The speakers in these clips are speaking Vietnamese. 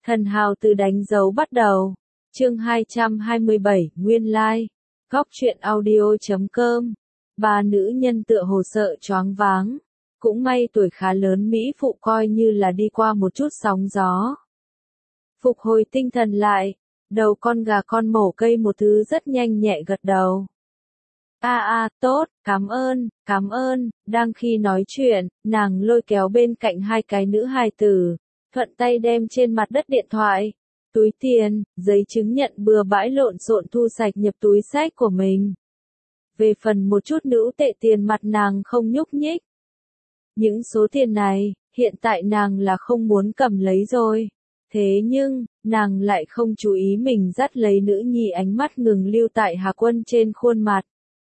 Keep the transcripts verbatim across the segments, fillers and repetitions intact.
Thần hào từ đánh dấu bắt đầu. Chương hai trăm hai mươi bảy, nguyên lai. Góc truyện audio chấm com. Ba nữ nhân tựa hồ sợ choáng váng. Cũng may tuổi khá lớn Mỹ phụ coi như là đi qua một chút sóng gió. Phục hồi tinh thần lại, đầu con gà con mổ cây một thứ rất nhanh nhẹ gật đầu. A a, tốt, cảm ơn, cảm ơn. Đang khi nói chuyện, nàng lôi kéo bên cạnh hai cái nữ hài tử, thuận tay đem trên mặt đất điện thoại, túi tiền, giấy chứng nhận bừa bãi lộn xộn thu sạch nhập túi xách của mình. Về phần một chút nữ tệ tiền mặt nàng không nhúc nhích. Những số tiền này, hiện tại nàng là không muốn cầm lấy rồi. Thế nhưng, nàng lại không chú ý mình dắt lấy nữ nhi ánh mắt ngừng lưu tại Hà Quân trên khuôn mặt.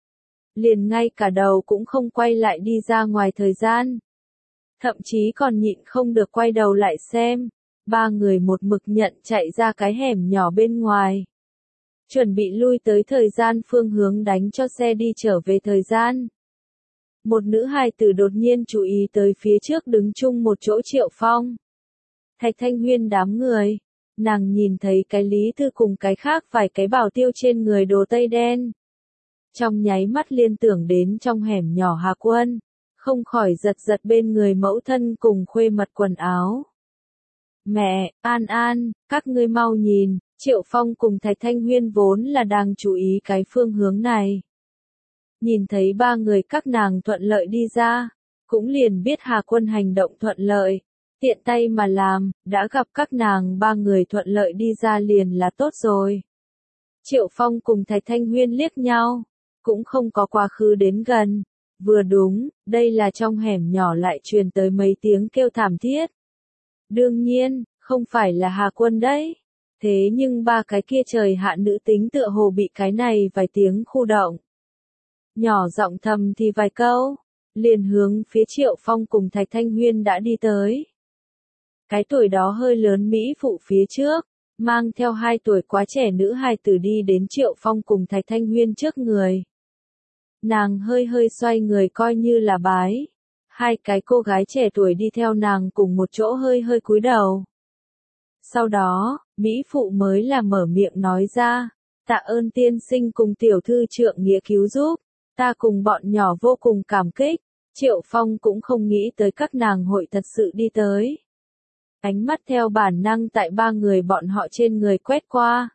Liền ngay cả đầu cũng không quay lại đi ra ngoài thời gian. Thậm chí còn nhịn không được quay đầu lại xem. Ba người một mực nhận chạy ra cái hẻm nhỏ bên ngoài. Chuẩn bị lui tới thời gian phương hướng đánh cho xe đi trở về thời gian. Một nữ hài tử đột nhiên chú ý tới phía trước đứng chung một chỗ Triệu Phong. Thạch Thanh Huyên đám người. Nàng nhìn thấy cái Lý Thư cùng cái khác vài cái bảo tiêu trên người đồ tây đen. Trong nháy mắt liên tưởng đến trong hẻm nhỏ Hà Quân. Không khỏi giật giật bên người mẫu thân cùng khuê mật quần áo. Mẹ, An An, các ngươi mau nhìn, Triệu Phong cùng Thạch Thanh Huyên vốn là đang chú ý cái phương hướng này. Nhìn thấy ba người các nàng thuận lợi đi ra, cũng liền biết Hà Quân hành động thuận lợi, tiện tay mà làm, đã gặp các nàng ba người thuận lợi đi ra liền là tốt rồi. Triệu Phong cùng Thạch Thanh Huyên liếc nhau, cũng không có quá khứ đến gần, vừa đúng, đây là trong hẻm nhỏ lại truyền tới mấy tiếng kêu thảm thiết. Đương nhiên, không phải là Hà Quân đấy. Thế nhưng ba cái kia trời hạ nữ tính tựa hồ bị cái này vài tiếng khu động. Nhỏ giọng thầm thì vài câu, liền hướng phía Triệu Phong cùng Thạch Thanh Huyên đã đi tới. Cái tuổi đó hơi lớn Mỹ phụ phía trước, mang theo hai tuổi quá trẻ nữ hài tử đi đến Triệu Phong cùng Thạch Thanh Huyên trước người. Nàng hơi hơi xoay người coi như là bái. Hai cái cô gái trẻ tuổi đi theo nàng cùng một chỗ hơi hơi cúi đầu. Sau đó, Mỹ phụ mới là mở miệng nói ra, tạ ơn tiên sinh cùng tiểu thư trượng nghĩa cứu giúp, ta cùng bọn nhỏ vô cùng cảm kích. Triệu Phong cũng không nghĩ tới các nàng hội thật sự đi tới. Ánh mắt theo bản năng tại ba người bọn họ trên người quét qua.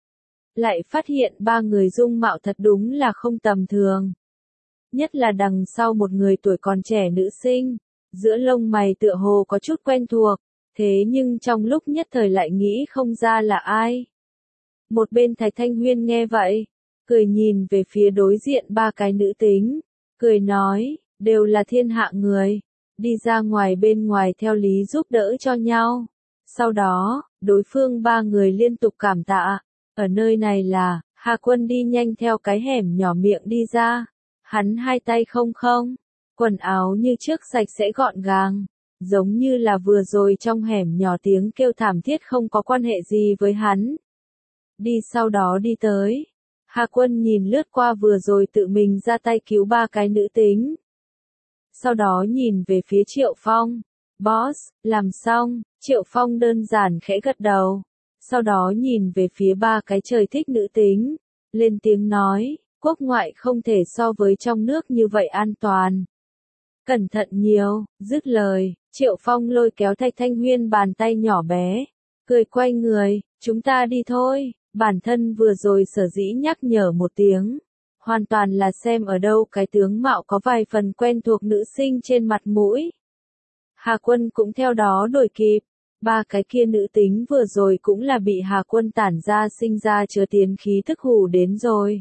Lại phát hiện ba người dung mạo thật đúng là không tầm thường. Nhất là đằng sau một người tuổi còn trẻ nữ sinh, giữa lông mày tựa hồ có chút quen thuộc, thế nhưng trong lúc nhất thời lại nghĩ không ra là ai. Một bên Thạch Thanh Huyên nghe vậy, cười nhìn về phía đối diện ba cái nữ tính, cười nói, đều là thiên hạ người, đi ra ngoài bên ngoài theo lý giúp đỡ cho nhau. Sau đó, đối phương ba người liên tục cảm tạ, ở nơi này là, Hà Quân đi nhanh theo cái hẻm nhỏ miệng đi ra. Hắn hai tay không không, quần áo như trước sạch sẽ gọn gàng, giống như là vừa rồi trong hẻm nhỏ tiếng kêu thảm thiết không có quan hệ gì với hắn. Đi sau đó đi tới, Hà Quân nhìn lướt qua vừa rồi tự mình ra tay cứu ba cái nữ tính. Sau đó nhìn về phía Triệu Phong, boss, làm xong, Triệu Phong đơn giản khẽ gật đầu. Sau đó nhìn về phía ba cái trời thích nữ tính, lên tiếng nói. Quốc ngoại không thể so với trong nước như vậy an toàn. Cẩn thận nhiều, dứt lời, Triệu Phong lôi kéo Thạch Thanh Huyên bàn tay nhỏ bé, cười quay người, chúng ta đi thôi, bản thân vừa rồi sở dĩ nhắc nhở một tiếng. Hoàn toàn là xem ở đâu cái tướng mạo có vài phần quen thuộc nữ sinh trên mặt mũi. Hà Quân cũng theo đó đổi kịp, ba cái kia nữ tính vừa rồi cũng là bị Hà Quân tản ra sinh ra chứa tiến khí thức hù đến rồi.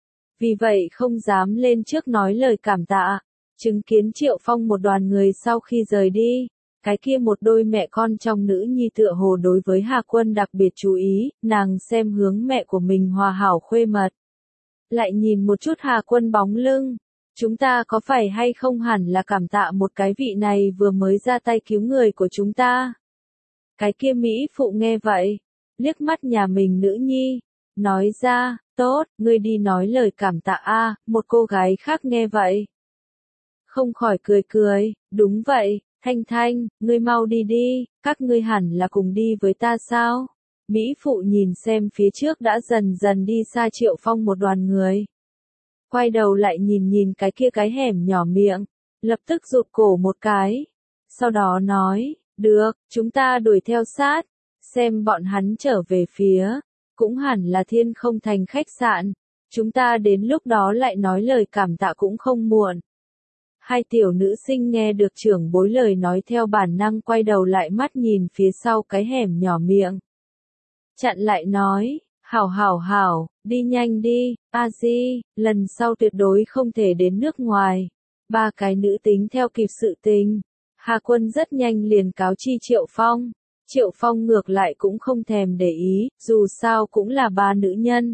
Vì vậy không dám lên trước nói lời cảm tạ, chứng kiến Triệu Phong một đoàn người sau khi rời đi, cái kia một đôi mẹ con trong nữ nhi tựa hồ đối với Hà Quân đặc biệt chú ý, nàng xem hướng mẹ của mình hòa hảo khuê mật. Lại nhìn một chút Hà Quân bóng lưng, chúng ta có phải hay không hẳn là cảm tạ một cái vị này vừa mới ra tay cứu người của chúng ta. Cái kia Mỹ phụ nghe vậy, liếc mắt nhà mình nữ nhi, nói ra, tốt, ngươi đi nói lời cảm tạ a. Một cô gái khác nghe vậy, không khỏi cười cười, đúng vậy, Thanh Thanh, ngươi mau đi đi, các ngươi hẳn là cùng đi với ta sao? Mỹ phụ nhìn xem phía trước đã dần dần đi xa Triệu Phong một đoàn người. Quay đầu lại nhìn nhìn cái kia cái hẻm nhỏ miệng, lập tức rụt cổ một cái. Sau đó nói, được, chúng ta đuổi theo sát, xem bọn hắn trở về phía, cũng hẳn là Thiên Không Thành khách sạn, chúng ta đến lúc đó lại nói lời cảm tạ cũng không muộn. Hai tiểu nữ sinh nghe được trưởng bối lời nói theo bản năng quay đầu lại mắt nhìn phía sau cái hẻm nhỏ miệng. Chặn lại nói, hảo hảo hảo, đi nhanh đi, a di, lần sau tuyệt đối không thể đến nước ngoài. Ba cái nữ tính theo kịp sự tình. Hà Quân rất nhanh liền cáo chi Triệu Phong. Triệu Phong ngược lại cũng không thèm để ý, dù sao cũng là ba nữ nhân.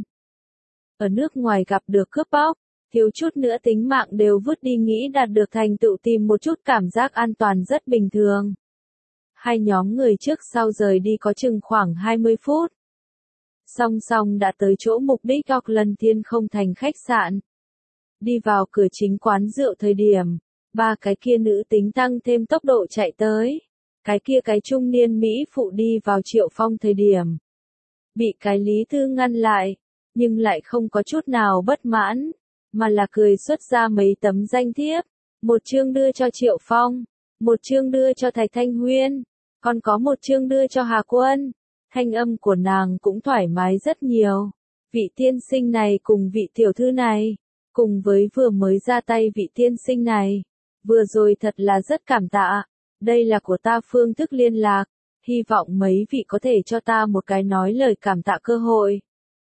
Ở nước ngoài gặp được cướp bóc, thiếu chút nữa tính mạng đều vứt đi nghĩ đạt được thành tựu tìm một chút cảm giác an toàn rất bình thường. Hai nhóm người trước sau rời đi có chừng khoảng hai mươi phút. Song song đã tới chỗ mục đích Auckland Thiên Không Thành khách sạn. Đi vào cửa chính quán rượu thời điểm, ba cái kia nữ tính tăng thêm tốc độ chạy tới. Cái kia cái trung niên Mỹ phụ đi vào Triệu Phong thời điểm. Bị cái Lý Thư ngăn lại, nhưng lại không có chút nào bất mãn, mà là cười xuất ra mấy tấm danh thiếp. Một chương đưa cho Triệu Phong, một chương đưa cho Thạch Thanh Huyên, còn có một chương đưa cho Hà Quân. Thanh âm của nàng cũng thoải mái rất nhiều. Vị tiên sinh này cùng vị tiểu thư này, cùng với vừa mới ra tay vị tiên sinh này, vừa rồi thật là rất cảm tạ. Đây là của ta phương thức liên lạc, hy vọng mấy vị có thể cho ta một cái nói lời cảm tạ cơ hội.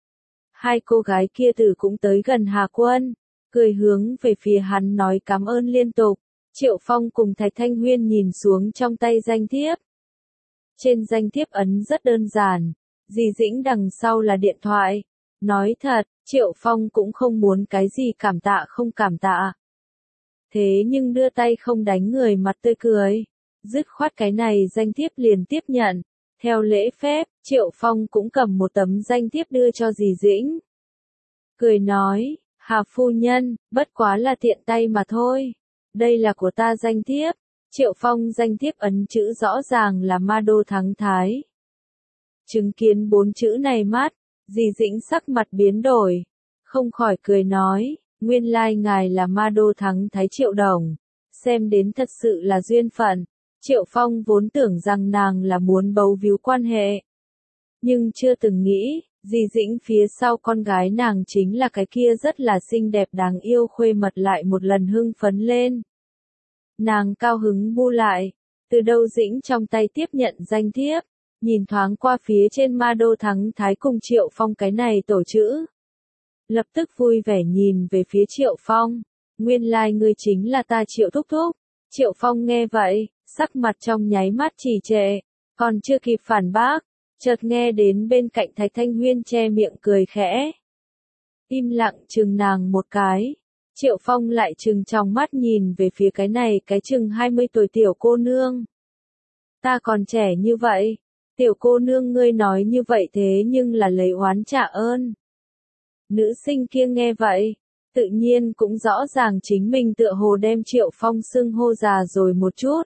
Hai cô gái kia từ cũng tới gần Hà Quân, cười hướng về phía hắn nói cảm ơn liên tục. Triệu Phong cùng Thạch Thanh Huyên nhìn xuống trong tay danh thiếp. Trên danh thiếp ấn rất đơn giản, dì Dĩnh đằng sau là điện thoại. Nói thật, Triệu Phong cũng không muốn cái gì cảm tạ không cảm tạ. Thế nhưng đưa tay không đánh người mặt tươi cười. Dứt khoát cái này danh thiếp liền tiếp nhận. Theo lễ phép, Triệu Phong cũng cầm một tấm danh thiếp đưa cho dì Dĩnh. Cười nói, Hà phu nhân, bất quá là tiện tay mà thôi. Đây là của ta danh thiếp. Triệu Phong danh thiếp ấn chữ rõ ràng là Ma Đô Thắng Thái. Chứng kiến bốn chữ này mắt, dì Dĩnh sắc mặt biến đổi. Không khỏi cười nói, nguyên lai ngài là Ma Đô Thắng Thái Triệu Đồng. Xem đến thật sự là duyên phận. Triệu Phong vốn tưởng rằng nàng là muốn bấu víu quan hệ. Nhưng chưa từng nghĩ, dì Dĩnh phía sau con gái nàng chính là cái kia rất là xinh đẹp đáng yêu khuê mật lại một lần hưng phấn lên. Nàng cao hứng bu lại, từ đâu Dĩnh trong tay tiếp nhận danh thiếp, nhìn thoáng qua phía trên Ma Đô Thắng Thái cùng Triệu Phong cái này tổ chữ. Lập tức vui vẻ nhìn về phía Triệu Phong, nguyên lai ngươi chính là ta Triệu thúc thúc. Triệu Phong nghe vậy, sắc mặt trong nháy mắt trì trệ, còn chưa kịp phản bác, chợt nghe đến bên cạnh Thạch Thanh Huyên che miệng cười khẽ. Im lặng chừng nàng một cái, Triệu Phong lại chừng trong mắt nhìn về phía cái này cái chừng hai mươi tuổi tiểu cô nương. Ta còn trẻ như vậy, tiểu cô nương ngươi nói như vậy thế nhưng là lấy oán trả ơn. Nữ sinh kia nghe vậy, tự nhiên cũng rõ ràng chính mình tựa hồ đem Triệu Phong xưng hô già rồi một chút.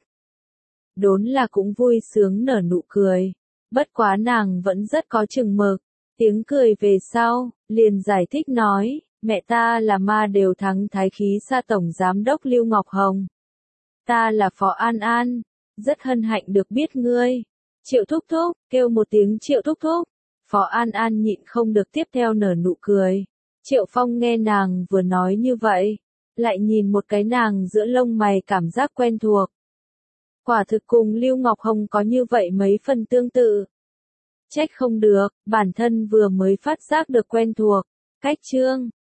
Đốn là cũng vui sướng nở nụ cười, bất quá nàng vẫn rất có chừng mực, tiếng cười về sau, liền giải thích nói, mẹ ta là Ma Đều Thắng Thái khí sa tổng giám đốc Lưu Ngọc Hồng. Ta là Phó An An, rất hân hạnh được biết ngươi. Triệu thúc thúc, kêu một tiếng Triệu thúc thúc. Phó An An nhịn không được tiếp theo nở nụ cười. Triệu Phong nghe nàng vừa nói như vậy, lại nhìn một cái nàng giữa lông mày cảm giác quen thuộc. Quả thực cùng Lưu Ngọc Hồng có như vậy mấy phần tương tự. Trách không được, bản thân vừa mới phát giác được quen thuộc. Cách chương